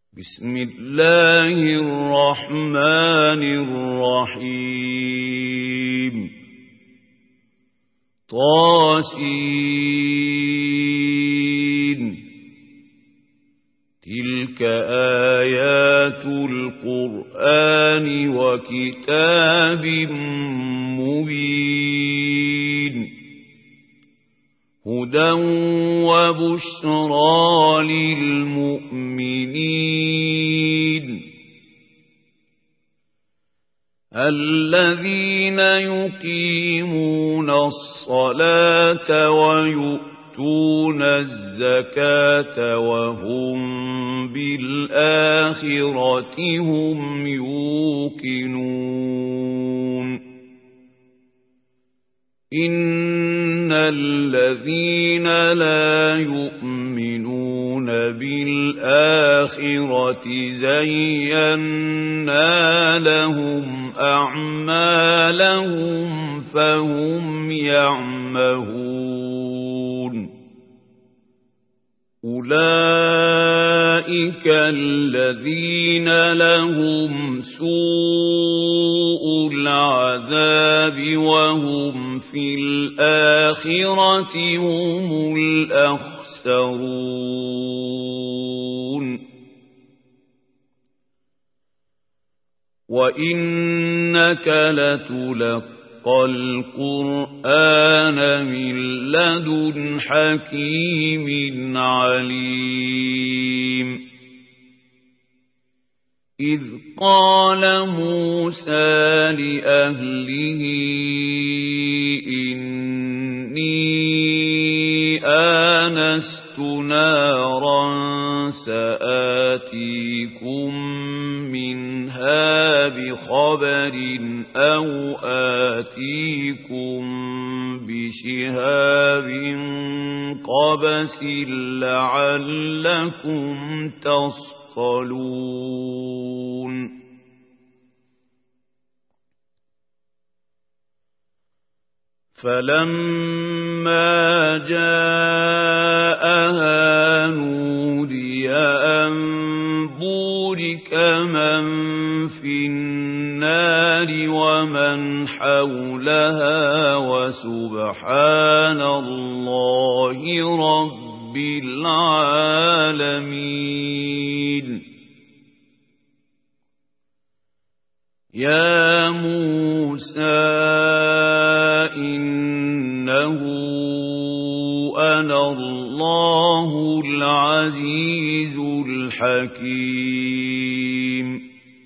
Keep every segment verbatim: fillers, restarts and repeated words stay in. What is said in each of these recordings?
بسم الله الرحمن الرحيم طاسين تلك آيات القرآن وكتاب مبين هدى وبشرى للمؤمنين الذين يقيمون الصلاة ويؤتون الزكاة وهم بالآخرة هم يوقنون إن الذين لا يؤمنون بالآخرة زينا لهم أعمالهم فهم يعمهون أولئك الذين لهم سوء العذاب وهم في الآخرة هم الأخسرون وإنك لتلقى القرآن من لدن حكيم عليم إذ قال موسى لأهله إني آنست نارا سآتيكم منها بخبر أو آتيكم بشهاب قبس لعلكم تصطلون فلما جاءها نودي أن بورك من في النار ومن حولها وسبحان الله رب العالمين يا موسى إنه أنا الله العزيز الحكيم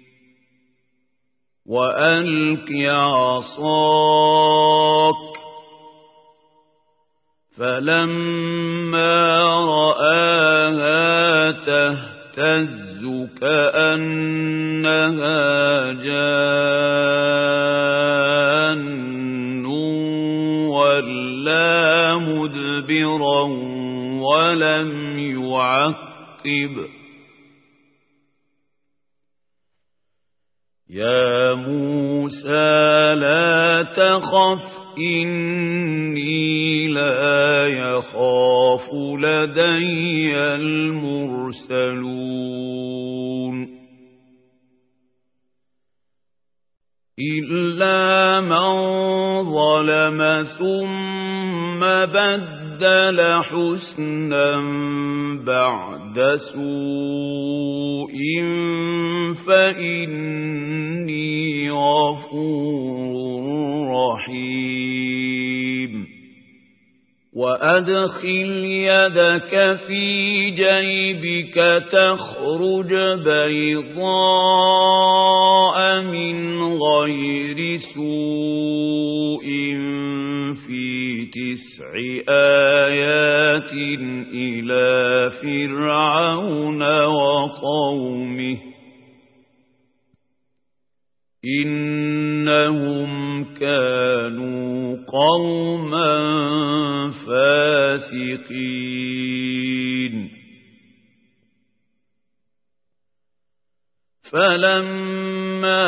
وألق عصاك فلما رآها تهتز كأنها جان ولا مدبرا ولم يعقب يا موسى لا تخف إني لا يخاف لدي المرسلون إلا من ظلم ثم بدل حسنا بعد سوء فإني غفور رحيم وأدخل يدك في جيبك تخرج بيضاء من غير سوء في تسع آيات إلى فرعون وقومه إنهم كانوا قوما فاسقين فلما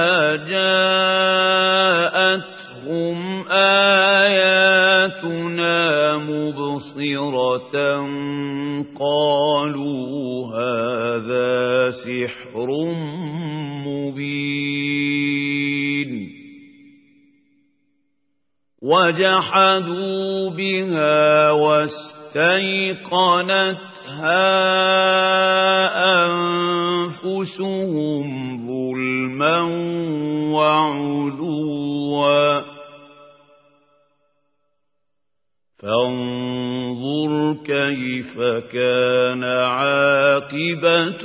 جاءتهم آياتنا مبصرة قالوا هذا سحر مبين وجحدوا بها واستيقنتها أنفسهم ظلما وعلوا فانظر كيف كان عاقبة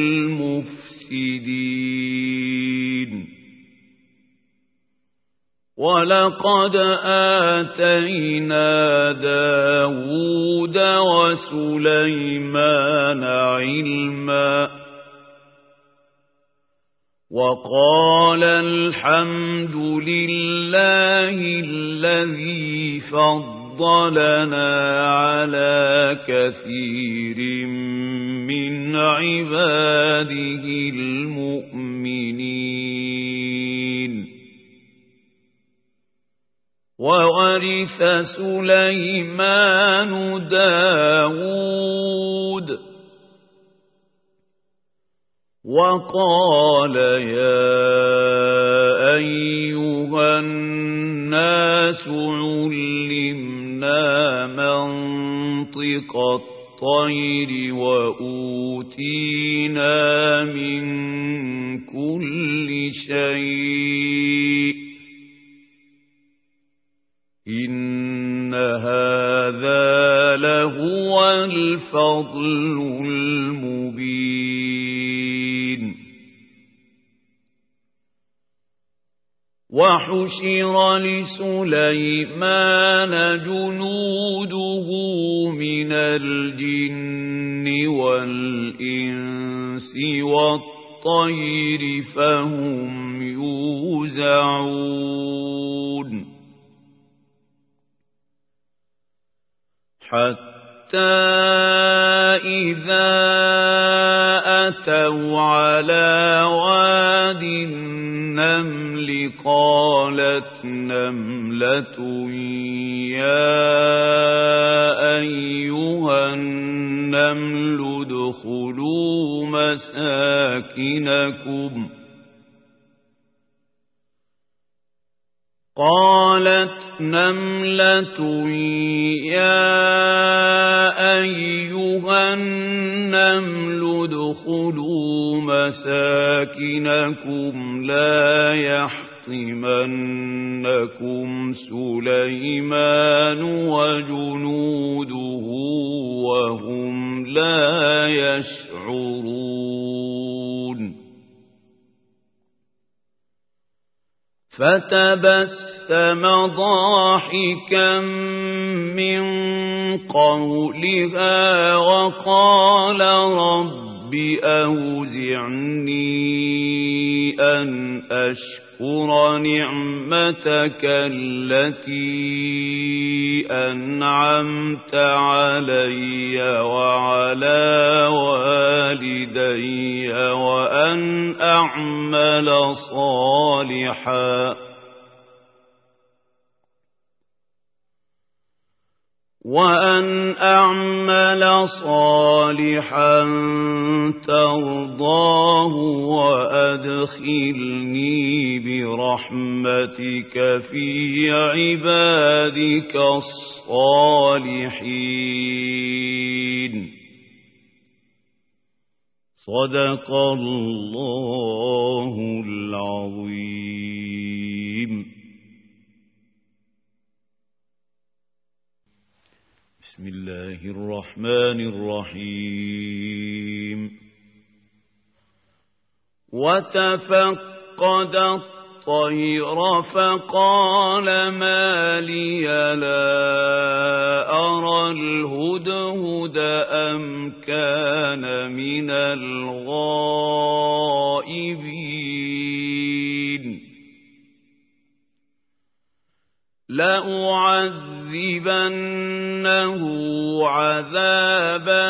المفسدين ولقد آتينا داود وسليمان علما وقال الحمد لله الذي فضلنا على كثير من عباده المؤمنين وورث سليمان داود وقال يا أيها الناس علمنا منطق الطير وأوتينا من كل شيء إن هذا لهو الفضل المبين وحشر لسليمان جنوده من الجن والإنس والطير فهم يوزعون حتى إذا أتوا على واد النمل قالت نملة يا أيها النمل ادخلوا مساكنكم قالت نملة يا أيها النمل ادخلوا مساكنكم لا يحطمنكم سليمان وجنوده وهم لا يشعرون فتبسم ضاحكا من قولها وقال رب أوزعني أن أشكر نعمتك التي أنعمت علي وعلى والدي وأن أعمل صالحا وأن أعمل صالحا ترضاه وأدخلني برحمتك في عبادك الصالحين صدق الله العظيم. بسم الله الرحمن الرحيم. وتفقد الطير فقال ما لي لا أرى الهدهد أم كان من الغائبين لأعذبنه عذابا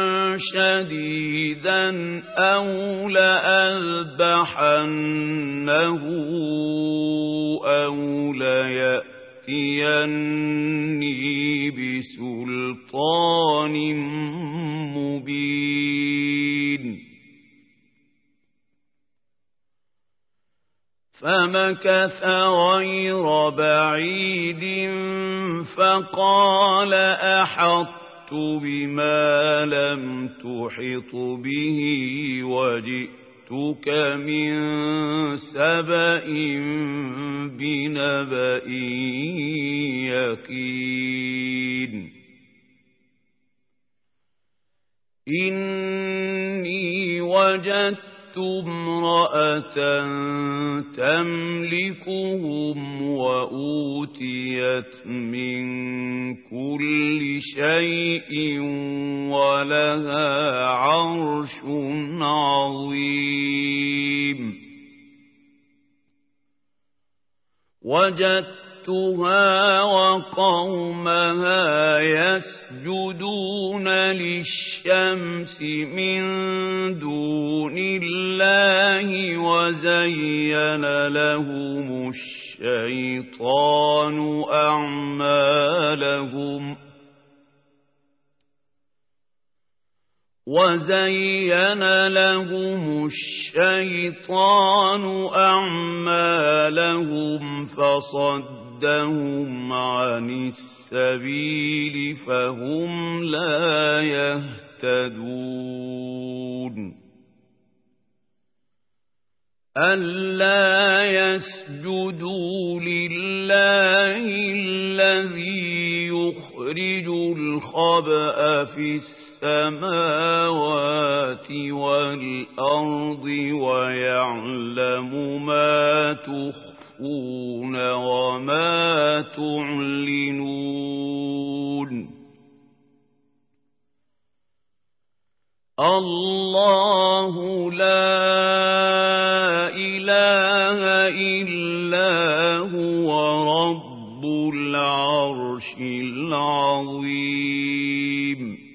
شديدا أو لأذبحنه أو ليأتيني بسلطان مبين فمكث غير بعيد فقال أحطت بما لم تحط به وجئتك من سبأ بنبأ يقين إني وجدت امرأة تملكهم وأوتيت من كل شيء ولها عرش عظيم وجدتها وقومها يسجدون للشمس من دون الله وزين لهم الشيطان أعمالهم وزين لهم الشيطان أعمالهم فصدهم عن السبيل فهم لا يهتدون ألا يسجدوا لله الذي يخرج الخبأ في السماوات والأرض ويعلم ما تخفون وما تعلنون الله لا إله إلا هو رب العرش العظيم